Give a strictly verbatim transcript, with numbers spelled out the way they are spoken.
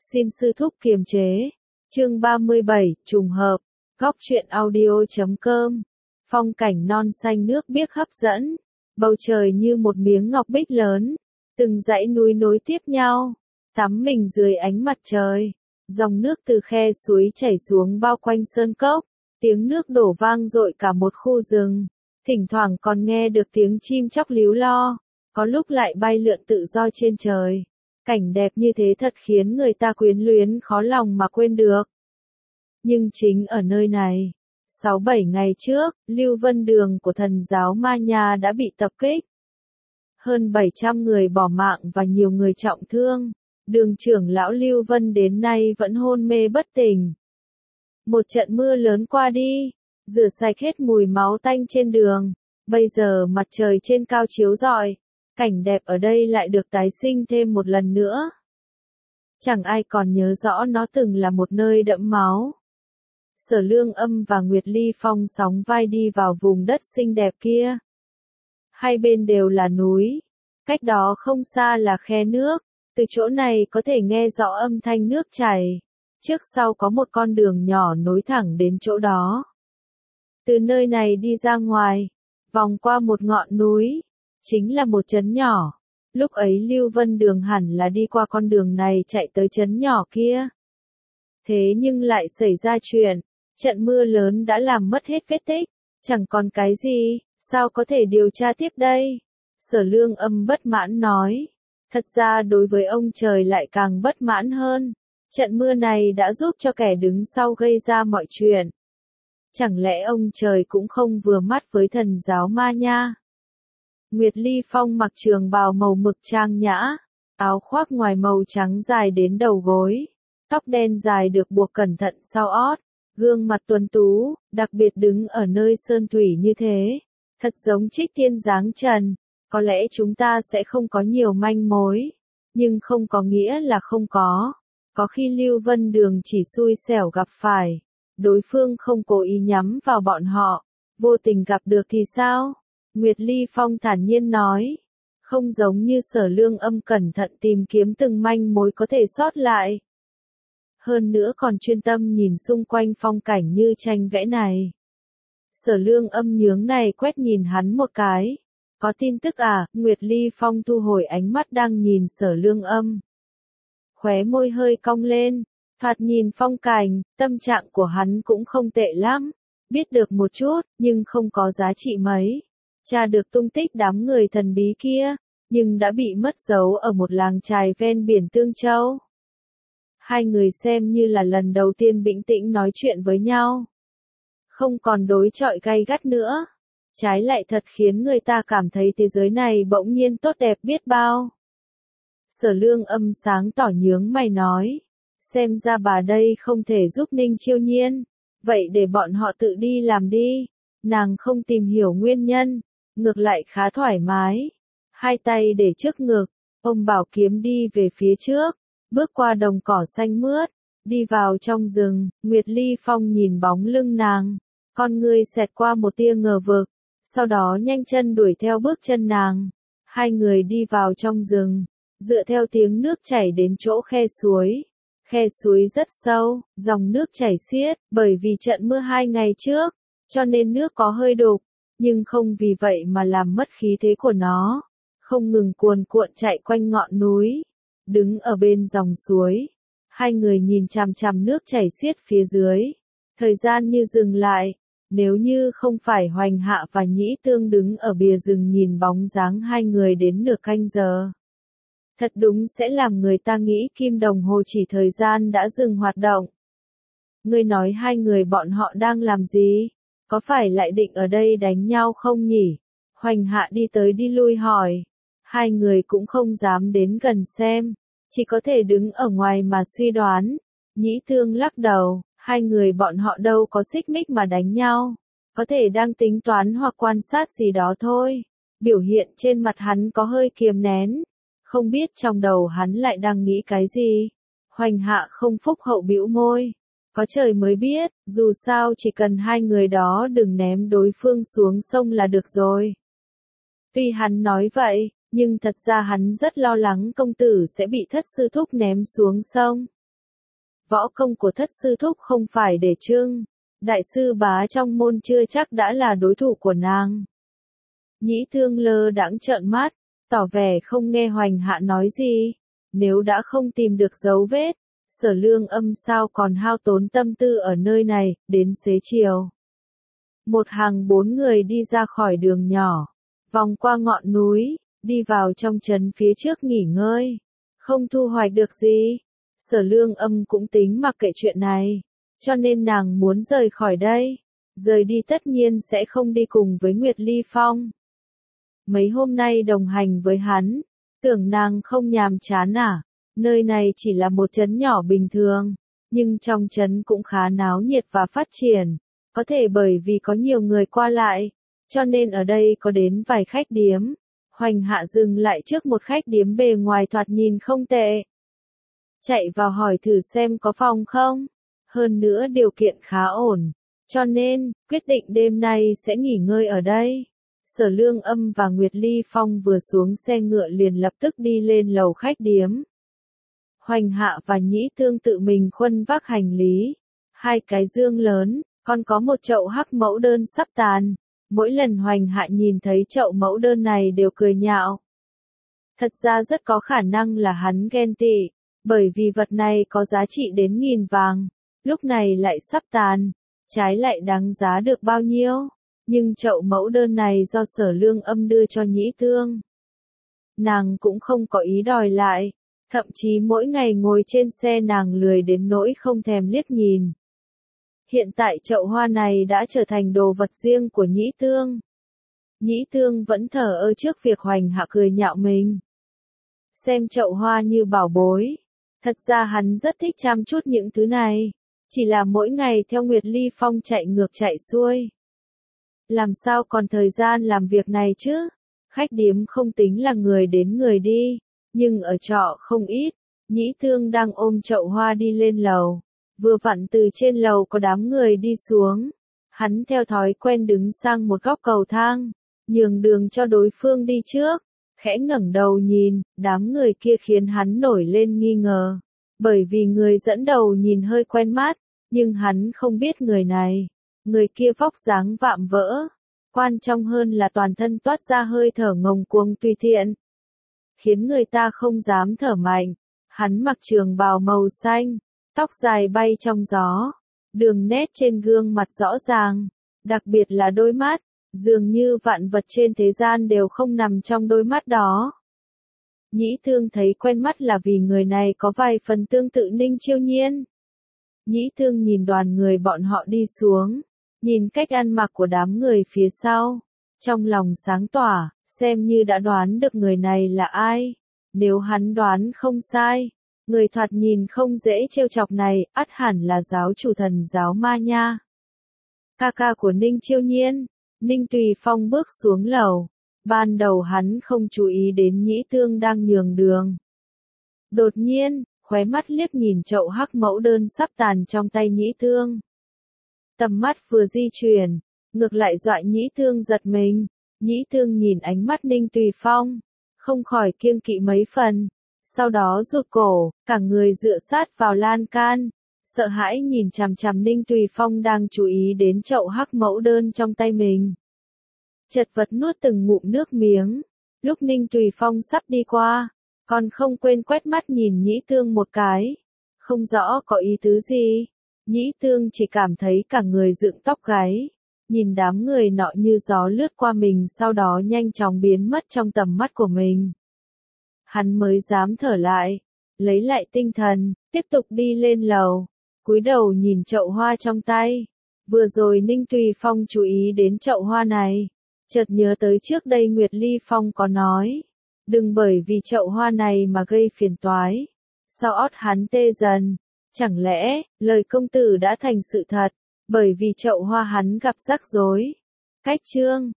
xin sư thúc kiềm chế. Chương ba mươi bảy, trùng hợp. Góc truyện audio chấm com. Phong cảnh non xanh nước biếc hấp dẫn, bầu trời như một miếng ngọc bích lớn, từng dãy núi nối tiếp nhau, tắm mình dưới ánh mặt trời. Dòng nước từ khe suối chảy xuống bao quanh sơn cốc, tiếng nước đổ vang dội cả một khu rừng. Thỉnh thoảng còn nghe được tiếng chim chóc líu lo, có lúc lại bay lượn tự do trên trời. Cảnh đẹp như thế thật khiến người ta quyến luyến khó lòng mà quên được. Nhưng chính ở nơi này, sáu bảy ngày trước, Lưu Vân Đường của thần giáo Ma Nha đã bị tập kích. Hơn bảy trăm người bỏ mạng và nhiều người trọng thương. Đường trưởng lão Lưu Vân đến nay vẫn hôn mê bất tỉnh. Một trận mưa lớn qua đi, rửa sạch hết mùi máu tanh trên đường. Bây giờ mặt trời trên cao chiếu rọi, cảnh đẹp ở đây lại được tái sinh thêm một lần nữa. Chẳng ai còn nhớ rõ nó từng là một nơi đẫm máu. Sở Lương Âm và Nguyệt Ly Phong sóng vai đi vào vùng đất xinh đẹp kia. Hai bên đều là núi, cách đó không xa là khe nước, từ chỗ này có thể nghe rõ âm thanh nước chảy. Trước sau có một con đường nhỏ nối thẳng đến chỗ đó. Từ nơi này đi ra ngoài, vòng qua một ngọn núi, chính là một trấn nhỏ. Lúc ấy Lưu Vân Đường hẳn là đi qua con đường này chạy tới trấn nhỏ kia. Thế nhưng lại xảy ra chuyện, trận mưa lớn đã làm mất hết vết tích, chẳng còn cái gì, sao có thể điều tra tiếp đây? Sở Lương Âm bất mãn nói. Thật ra đối với ông trời lại càng bất mãn hơn. Trận mưa này đã giúp cho kẻ đứng sau gây ra mọi chuyện. Chẳng lẽ ông trời cũng không vừa mắt với thần giáo Ma Nha? Nguyệt Ly Phong mặc trường bào màu mực trang nhã, áo khoác ngoài màu trắng dài đến đầu gối, tóc đen dài được buộc cẩn thận sau ót, gương mặt tuấn tú, đặc biệt đứng ở nơi sơn thủy như thế, thật giống Trích Tiên dáng trần. Có lẽ chúng ta sẽ không có nhiều manh mối, nhưng không có nghĩa là không có. Có khi Lưu Vân Đường chỉ xui xẻo gặp phải, đối phương không cố ý nhắm vào bọn họ, vô tình gặp được thì sao? Nguyệt Ly Phong thản nhiên nói, không giống như Sở Lương Âm cẩn thận tìm kiếm từng manh mối có thể sót lại. Hơn nữa còn chuyên tâm nhìn xung quanh phong cảnh như tranh vẽ này. Sở Lương Âm nhướng này quét nhìn hắn một cái. Có tin tức à? Nguyệt Ly Phong thu hồi ánh mắt đang nhìn Sở Lương Âm. Khóe môi hơi cong lên, thoạt nhìn phong cảnh, tâm trạng của hắn cũng không tệ lắm. Biết được một chút, nhưng không có giá trị mấy. Tra được tung tích đám người thần bí kia, nhưng đã bị mất dấu ở một làng chài ven biển Tương Châu. Hai người xem như là lần đầu tiên bình tĩnh nói chuyện với nhau. Không còn đối chọi gay gắt nữa. Trái lại thật khiến người ta cảm thấy thế giới này bỗng nhiên tốt đẹp biết bao. Sở Lương Âm sáng tỏ nhướng mày nói. Xem ra bà đây không thể giúp Ninh Chiêu Nhiên. Vậy để bọn họ tự đi làm đi. Nàng không tìm hiểu nguyên nhân. Ngược lại khá thoải mái. Hai tay để trước ngực. Ông bảo kiếm đi về phía trước. Bước qua đồng cỏ xanh mướt. Đi vào trong rừng. Nguyệt Ly Phong nhìn bóng lưng nàng. Con ngươi xẹt qua một tia ngờ vực. Sau đó nhanh chân đuổi theo bước chân nàng. Hai người đi vào trong rừng, dựa theo tiếng nước chảy đến chỗ khe suối. Khe suối rất sâu, dòng nước chảy xiết, bởi vì trận mưa hai ngày trước, cho nên nước có hơi đục, nhưng không vì vậy mà làm mất khí thế của nó. Không ngừng cuồn cuộn chạy quanh ngọn núi. Đứng ở bên dòng suối, hai người nhìn chằm chằm nước chảy xiết phía dưới. Thời gian như dừng lại. Nếu như không phải Hoành Hạ và Nhĩ Tương đứng ở bìa rừng nhìn bóng dáng hai người đến nửa canh giờ. Thật đúng sẽ làm người ta nghĩ kim đồng hồ chỉ thời gian đã dừng hoạt động. Ngươi nói hai người bọn họ đang làm gì? Có phải lại định ở đây đánh nhau không nhỉ? Hoành Hạ đi tới đi lui hỏi. Hai người cũng không dám đến gần xem, chỉ có thể đứng ở ngoài mà suy đoán. Nhĩ Tương lắc đầu. Hai người bọn họ đâu có xích mích mà đánh nhau, có thể đang tính toán hoặc quan sát gì đó thôi. Biểu hiện trên mặt hắn có hơi kiềm nén, không biết trong đầu hắn lại đang nghĩ cái gì. Hoành Hạ không phúc hậu bĩu môi, có trời mới biết, dù sao chỉ cần hai người đó đừng ném đối phương xuống sông là được rồi. Tuy hắn nói vậy, nhưng thật ra hắn rất lo lắng công tử sẽ bị thất sư thúc ném xuống sông. võ công của thất sư thúc không phải để trưng, đại sư bá trong môn chưa chắc đã là đối thủ của nàng. Nhĩ Thương lơ đãng trợn mắt, tỏ vẻ không nghe Hoành Hạ nói gì. Nếu đã không tìm được dấu vết, Sở Lương Âm sao còn hao tốn tâm tư ở nơi này, đến xế chiều. Một hàng bốn người đi ra khỏi đường nhỏ, vòng qua ngọn núi, đi vào trong trấn phía trước nghỉ ngơi. Không thu hoạch được gì, Sở Lương Âm cũng tính mặc kệ chuyện này, cho nên nàng muốn rời khỏi đây. Rời đi tất nhiên sẽ không đi cùng với Nguyệt Ly Phong. Mấy hôm nay đồng hành với hắn, tưởng nàng không nhàm chán à? Nơi này chỉ là một trấn nhỏ bình thường, nhưng trong trấn cũng khá náo nhiệt và phát triển. Có thể bởi vì có nhiều người qua lại, cho nên ở đây có đến vài khách điếm. Hoành Hạ dừng lại trước một khách điếm bề ngoài thoạt nhìn không tệ. Chạy vào hỏi thử xem có phòng không. Hơn nữa điều kiện khá ổn, cho nên, quyết định đêm nay sẽ nghỉ ngơi ở đây. Sở Lương Âm và Nguyệt Ly Phong vừa xuống xe ngựa liền lập tức đi lên lầu khách điếm. Hoành Hạ và Nhĩ Thương tự mình khuân vác hành lý. Hai cái dương lớn, còn có một chậu hắc mẫu đơn sắp tàn. Mỗi lần Hoành Hạ nhìn thấy chậu mẫu đơn này đều cười nhạo. Thật ra rất có khả năng là hắn ghen tị, bởi vì vật này có giá trị đến nghìn vàng, lúc này lại sắp tàn, trái lại đáng giá được bao nhiêu. Nhưng chậu mẫu đơn này do Sở Lương Âm đưa cho Nhĩ Thương. Nàng cũng không có ý đòi lại, thậm chí mỗi ngày ngồi trên xe nàng lười đến nỗi không thèm liếc nhìn. Hiện tại chậu hoa này đã trở thành đồ vật riêng của Nhĩ Thương. Nhĩ Thương vẫn thờ ơ trước việc Hoành Hạ cười nhạo mình. Xem chậu hoa như bảo bối. Thật ra hắn rất thích chăm chút những thứ này. Chỉ là mỗi ngày theo Nguyệt Ly Phong chạy ngược chạy xuôi. Làm sao còn thời gian làm việc này chứ? Khách điếm không tính là người đến người đi, nhưng ở trọ không ít. Nhĩ Thương đang ôm chậu hoa đi lên lầu. Vừa vặn từ trên lầu có đám người đi xuống. Hắn theo thói quen đứng sang một góc cầu thang, nhường đường cho đối phương đi trước. Khẽ ngẩng đầu nhìn, đám người kia khiến hắn nổi lên nghi ngờ. Bởi vì người dẫn đầu nhìn hơi quen mắt, nhưng hắn không biết người này. Người kia vóc dáng vạm vỡ. Quan trọng hơn là toàn thân toát ra hơi thở ngông cuồng tùy tiện, khiến người ta không dám thở mạnh. Hắn mặc trường bào màu xanh, tóc dài bay trong gió, đường nét trên gương mặt rõ ràng, đặc biệt là đôi mắt, dường như vạn vật trên thế gian đều không nằm trong đôi mắt đó. Nhĩ Thương thấy quen mắt là vì người này có vài phần tương tự Ninh Chiêu Nhiên. Nhĩ Thương nhìn đoàn người bọn họ đi xuống, nhìn cách ăn mặc của đám người phía sau, trong lòng sáng tỏa, xem như đã đoán được người này là ai. Nếu hắn đoán không sai, người thoạt nhìn không dễ trêu chọc này, ắt hẳn là giáo chủ thần giáo Ma Nha. Ca ca của Ninh Chiêu Nhiên. Ninh Tùy Phong bước xuống lầu. Ban đầu hắn không chú ý đến Nhĩ Thương đang nhường đường. Đột nhiên, khóe mắt liếc nhìn chậu hắc mẫu đơn sắp tàn trong tay Nhĩ Thương. Tầm mắt vừa di chuyển, ngược lại dọa Nhĩ Thương giật mình. Nhĩ Thương nhìn ánh mắt Ninh Tùy Phong, không khỏi kiêng kỵ mấy phần. Sau đó rụt cổ, cả người dựa sát vào lan can, sợ hãi nhìn chằm chằm Ninh Tùy Phong đang chú ý đến chậu hắc mẫu đơn trong tay mình. Chật vật nuốt từng ngụm nước miếng. Lúc Ninh Tùy Phong sắp đi qua, còn không quên quét mắt nhìn Nhĩ Thương một cái. Không rõ có ý tứ gì. Nhĩ Thương chỉ cảm thấy cả người dựng tóc gáy. Nhìn đám người nọ như gió lướt qua mình, sau đó nhanh chóng biến mất trong tầm mắt của mình. Hắn mới dám thở lại, lấy lại tinh thần, tiếp tục đi lên lầu, cúi đầu nhìn chậu hoa trong tay. Vừa rồi Ninh Tùy Phong chú ý đến chậu hoa này, chợt nhớ tới trước đây Nguyệt Ly Phong có nói, đừng bởi vì chậu hoa này mà gây phiền toái. Sau ót hắn tê dần, chẳng lẽ, lời công tử đã thành sự thật, bởi vì chậu hoa hắn gặp rắc rối. Cách chương